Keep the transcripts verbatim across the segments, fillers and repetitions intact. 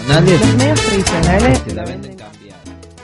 tradicionales, los medios tradicionales se la venden cambiar.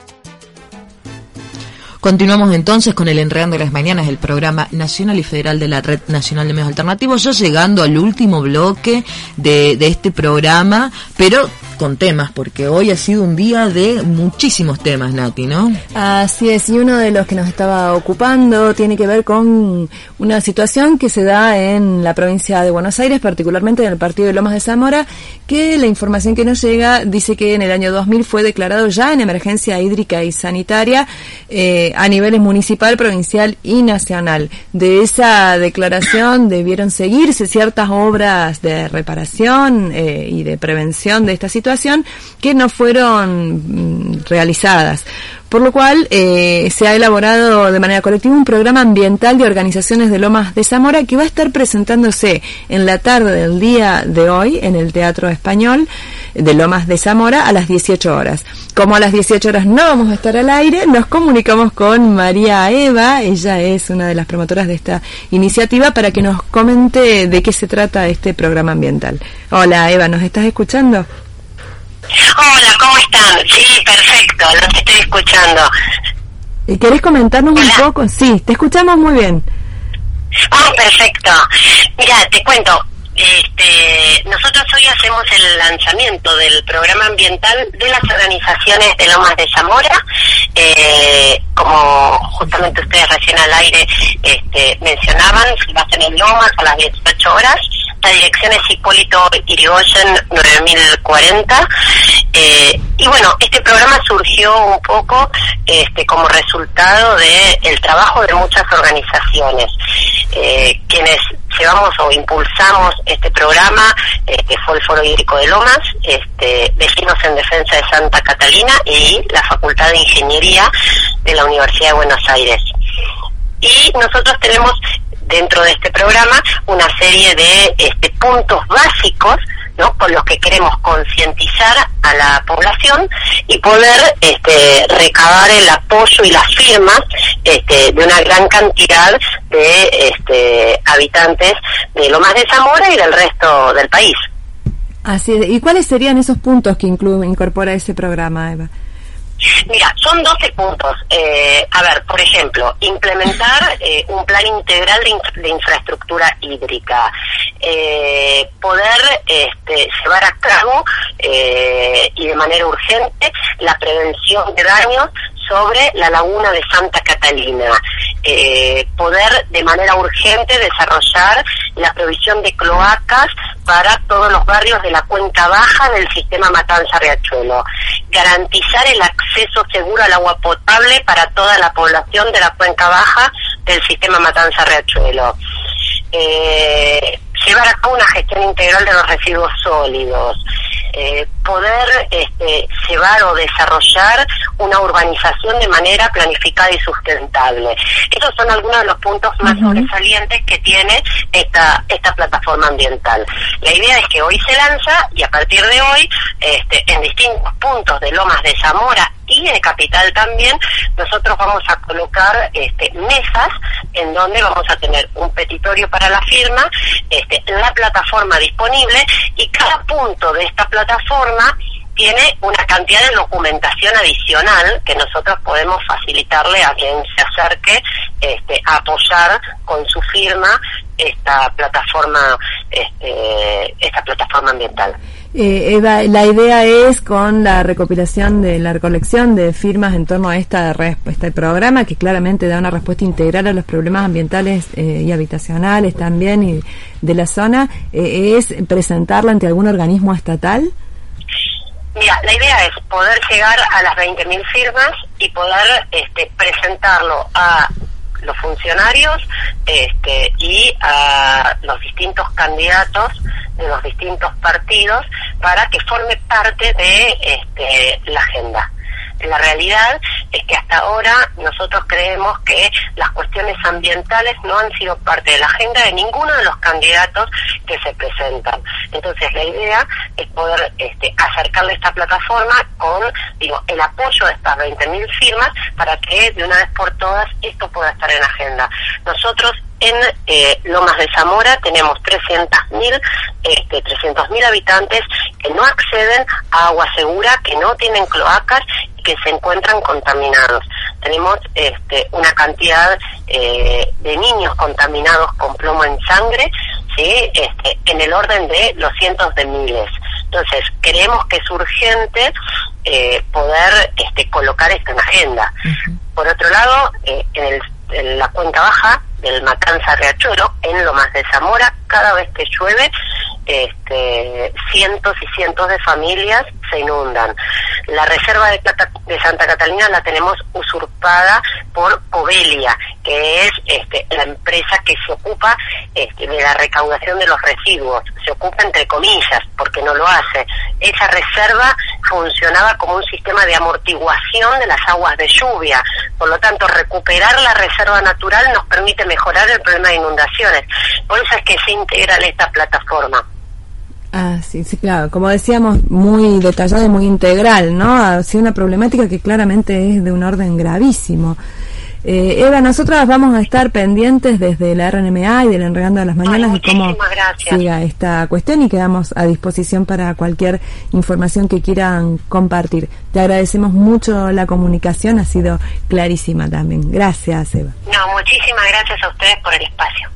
Continuamos entonces con el Enredando las Mañanas, el programa nacional y federal de la Red Nacional de Medios Alternativos, ya llegando al último bloque de, de este programa, pero con temas, porque hoy ha sido un día de muchísimos temas, Nati, ¿no? Así es, y uno de los que nos estaba ocupando tiene que ver con una situación que se da en la provincia de Buenos Aires, particularmente en el partido de Lomas de Zamora, que la información que nos llega dice que en el año dos mil fue declarado ya en emergencia hídrica y sanitaria eh, a niveles municipal, provincial y nacional. De esa declaración debieron seguirse ciertas obras de reparación eh, y de prevención de esta situación que no fueron mm, realizadas. Por lo cual eh, se ha elaborado de manera colectiva un programa ambiental de organizaciones de Lomas de Zamora que va a estar presentándose en la tarde del día de hoy en el Teatro Español de Lomas de Zamora a las dieciocho horas. Como a las dieciocho horas no vamos a estar al aire, nos comunicamos con María Eva, ella es una de las promotoras de esta iniciativa, para que nos comente de qué se trata este programa ambiental. Hola Eva, ¿nos estás escuchando? Hola, ¿cómo están? Sí, perfecto, los estoy escuchando. ¿Querés comentarnos Hola. un poco? Sí, te escuchamos muy bien. Oh, perfecto. Mira, te cuento, este, nosotros hoy hacemos el lanzamiento del programa ambiental de las organizaciones de Lomas de Zamora. Eh, como justamente ustedes recién al aire este, mencionaban, se va a hacer en Lomas a las dieciocho horas. La dirección es Hipólito Yrigoyen nueve mil cuarenta. Eh, y bueno, este programa surgió un poco este, como resultado de el trabajo de muchas organizaciones. Eh, quienes llevamos o impulsamos este programa este, fue el Foro Hídrico de Lomas, este, Vecinos en Defensa de Santa Catalina y la Facultad de Ingeniería de la Universidad de Buenos Aires. Y nosotros tenemos dentro de este programa una serie de este, puntos básicos, ¿no?, con los que queremos concientizar a la población y poder este, recabar el apoyo y las firmas este, de una gran cantidad de este, habitantes de Lomas de Zamora y del resto del país. Así es. ¿Y cuáles serían esos puntos que incluye, incorpora ese programa, Eva? Mira, son doce puntos. Eh, a ver, por ejemplo, implementar eh, un plan integral de, inf- de infraestructura hídrica, eh, poder este, llevar a cabo eh, y de manera urgente la prevención de daños sobre la laguna de Santa Catalina, eh, poder de manera urgente desarrollar la provisión de cloacas para todos los barrios de la cuenca baja del sistema Matanza-Riachuelo, garantizar el acceso seguro al agua potable para toda la población de la cuenca baja del sistema Matanza-Riachuelo, eh, llevar a cabo una gestión integral de los residuos sólidos, eh, poder este, llevar o desarrollar una urbanización de manera planificada y sustentable. Estos son algunos de los puntos más uh-huh. sobresalientes que tiene esta esta plataforma ambiental. La idea es que hoy se lanza y a partir de hoy, este, en distintos puntos de Lomas de Zamora y en Capital también, nosotros vamos a colocar este, mesas en donde vamos a tener un petitorio para la firma, este, la plataforma disponible, y cada punto de esta plataforma tiene una cantidad de documentación adicional que nosotros podemos facilitarle a quien se acerque este, a apoyar con su firma esta plataforma este, esta plataforma ambiental. Eh, Eva, la idea es con la recopilación de la recolección de firmas en torno a esta este programa, que claramente da una respuesta integral a los problemas ambientales eh, y habitacionales también y de la zona, eh, es presentarla ante algún organismo estatal. Mira, la idea es poder llegar a las veinte mil firmas y poder este, presentarlo a los funcionarios este, y a los distintos candidatos de los distintos partidos para que forme parte de este, la agenda. La realidad es que hasta ahora nosotros creemos que las cuestiones ambientales no han sido parte de la agenda de ninguno de los candidatos que se presentan. Entonces la idea es poder este, acercarle esta plataforma con digo el apoyo de estas veinte mil firmas para que de una vez por todas esto pueda estar en agenda. Nosotros en eh, Lomas de Zamora tenemos trescientos mil este, trescientos mil habitantes que no acceden a agua segura, que no tienen cloacas y que se encuentran contaminados. Tenemos este, una cantidad eh, de niños contaminados con plomo en sangre, ¿sí? este, en el orden de los cientos de miles. Entonces, creemos que es urgente eh, poder este, colocar esto en agenda. Uh-huh. Por otro lado, eh, en, el, en la cuenca baja del Matanza Riachuelo, en Lomas de Zamora, cada vez que llueve, este, cientos y cientos de familias se inundan. La reserva de, Plata, de Santa Catalina la tenemos usurpada por Covelia, que es este, la empresa que se ocupa este, de la recaudación de los residuos. Se ocupa entre comillas, porque no lo hace. Esa reserva funcionaba como un sistema de amortiguación de las aguas de lluvia. Por lo tanto, recuperar la reserva natural nos permite mejorar el problema de inundaciones. Por eso es que se integra en esta plataforma. Ah, sí, sí, claro. Como decíamos, muy detallada y muy integral, ¿no? Ha sido una problemática que claramente es de un orden gravísimo. Eh, Eva, nosotras vamos a estar pendientes desde la R N M A y del Enredando de las Mañanas de cómo gracias. siga esta cuestión, y quedamos a disposición para cualquier información que quieran compartir. Te agradecemos mucho la comunicación, ha sido clarísima también. Gracias, Eva. No, muchísimas gracias a ustedes por el espacio.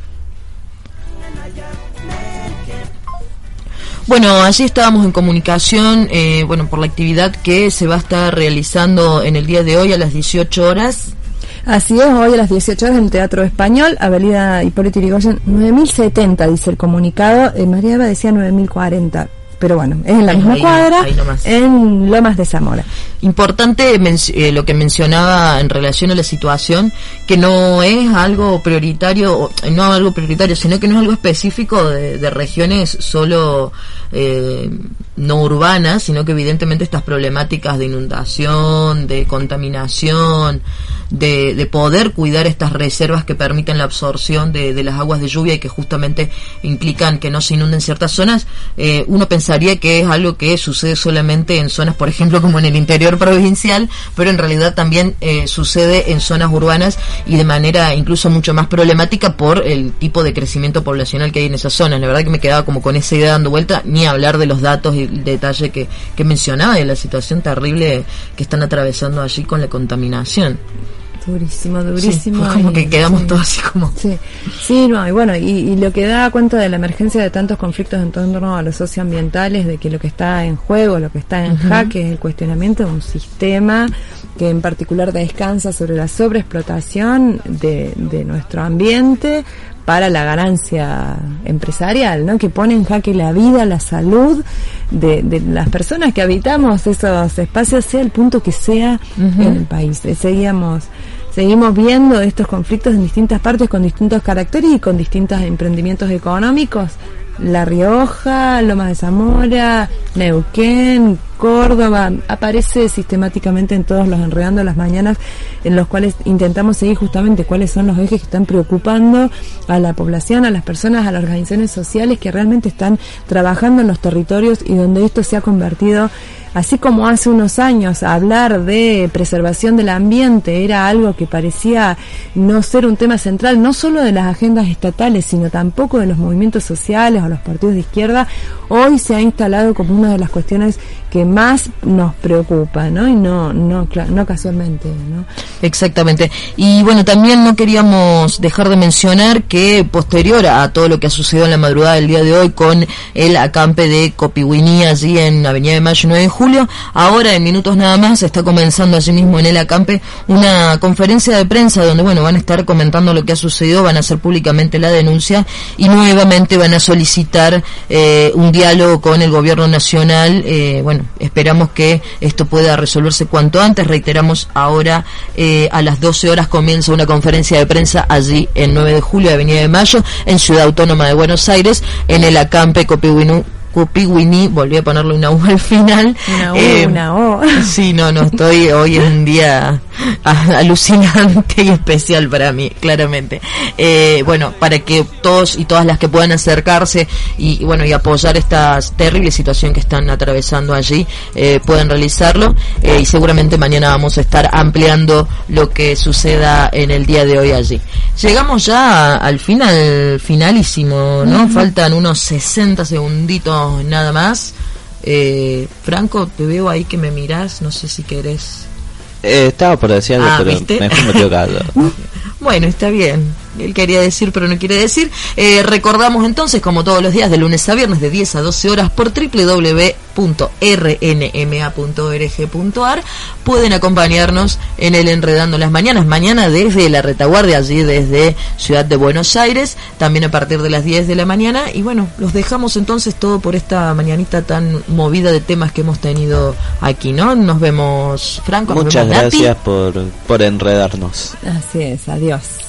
Bueno, allí estábamos en comunicación, eh, bueno, por la actividad que se va a estar realizando en el día de hoy a las dieciocho horas. Así es, hoy a las dieciocho horas en el Teatro Español, Avenida Hipólito Yrigoyen, nueve mil setenta, dice el comunicado. Eh, María Eva decía nueve mil cuarenta. Pero bueno, es en la misma ahí, cuadra, ahí en Lomas de Zamora. Importante eh, lo que mencionaba en relación a la situación, que no es algo prioritario, no algo prioritario, sino que no es algo específico de, de regiones solo eh, no urbanas, sino que evidentemente estas problemáticas de inundación, de contaminación, de, de poder cuidar estas reservas que permiten la absorción de, de las aguas de lluvia y que justamente implican que no se inunden ciertas zonas, eh, uno pensaría que es algo que sucede solamente en zonas, por ejemplo, como en el interior provincial, pero en realidad también eh, sucede en zonas urbanas y de manera incluso mucho más problemática por el tipo de crecimiento poblacional que hay en esas zonas. La verdad que me quedaba como con esa idea dando vuelta, ni hablar de los datos y el detalle que, que mencionaba de la situación terrible que están atravesando allí con la contaminación. Durísimo, durísimo. Sí, como y, que quedamos sí, todos así como... Sí, sí, no, y bueno, y, y lo que da cuenta de la emergencia de tantos conflictos en torno a los socioambientales, de que lo que está en juego, lo que está en uh-huh. jaque es el cuestionamiento de un sistema que en particular descansa sobre la sobreexplotación de, de nuestro ambiente para la ganancia empresarial, ¿no? Que pone en jaque la vida, la salud de, de las personas que habitamos esos espacios, sea el punto que sea uh-huh. en el país. Seguíamos Seguimos viendo estos conflictos en distintas partes con distintos caracteres y con distintos emprendimientos económicos. La Rioja, Lomas de Zamora, Neuquén, Córdoba, aparece sistemáticamente en todos los Enredando las Mañanas, en los cuales intentamos seguir justamente cuáles son los ejes que están preocupando a la población, a las personas, a las organizaciones sociales que realmente están trabajando en los territorios y donde esto se ha convertido, así como hace unos años hablar de preservación del ambiente era algo que parecía no ser un tema central, no solo de las agendas estatales, sino tampoco de los movimientos sociales o los partidos de izquierda, hoy se ha instalado como una de las cuestiones que más nos preocupa, ¿no? Y no no no casualmente, ¿no? Exactamente. Y bueno, también no queríamos dejar de mencionar que posterior a todo lo que ha sucedido en la madrugada del día de hoy con el acampe de Copihuiní allí en Avenida de Mayo nueve de julio, ahora en minutos nada más está comenzando allí mismo en el acampe una conferencia de prensa donde, bueno, van a estar comentando lo que ha sucedido, van a hacer públicamente la denuncia y nuevamente van a solicitar eh, un diálogo con el gobierno nacional. Eh, bueno, esperamos que esto pueda resolverse cuanto antes. Reiteramos, ahora eh, a las doce horas comienza una conferencia de prensa allí en nueve de julio, Avenida de Mayo, en Ciudad Autónoma de Buenos Aires, en el acampe Copihuiní. Copihuiní, volví a ponerle una U al final. Una U, eh, una O. Sí, no, no estoy, hoy es un día alucinante y especial para mí, claramente. Eh, bueno, para que todos y todas las que puedan acercarse y, y bueno, y apoyar esta terrible situación que están atravesando allí, eh, pueden realizarlo, eh, y seguramente mañana vamos a estar ampliando lo que suceda en el día de hoy allí. Llegamos ya al final, finalísimo, ¿no? Uh-huh. Faltan unos sesenta segunditos nada más. Eh, Franco, te veo ahí que me mirás, no sé si querés. Eh, estaba por decir algo, ah, pero ¿viste? mejor me quedo callado. Bueno, está bien. Él quería decir, pero no quiere decir. Eh, recordamos entonces, como todos los días, de lunes a viernes, de diez a doce horas, por doble u doble u doble u punto r n m a punto org punto a r. Pueden acompañarnos en el Enredando las Mañanas. Mañana desde la retaguardia, allí desde Ciudad de Buenos Aires, también a partir de las diez de la mañana. Y bueno, los dejamos entonces todo por esta mañanita tan movida de temas que hemos tenido aquí, ¿no? Nos vemos, Franco. Muchas nos vemos, gracias Nati. por, por enredarnos. Así es, adiós.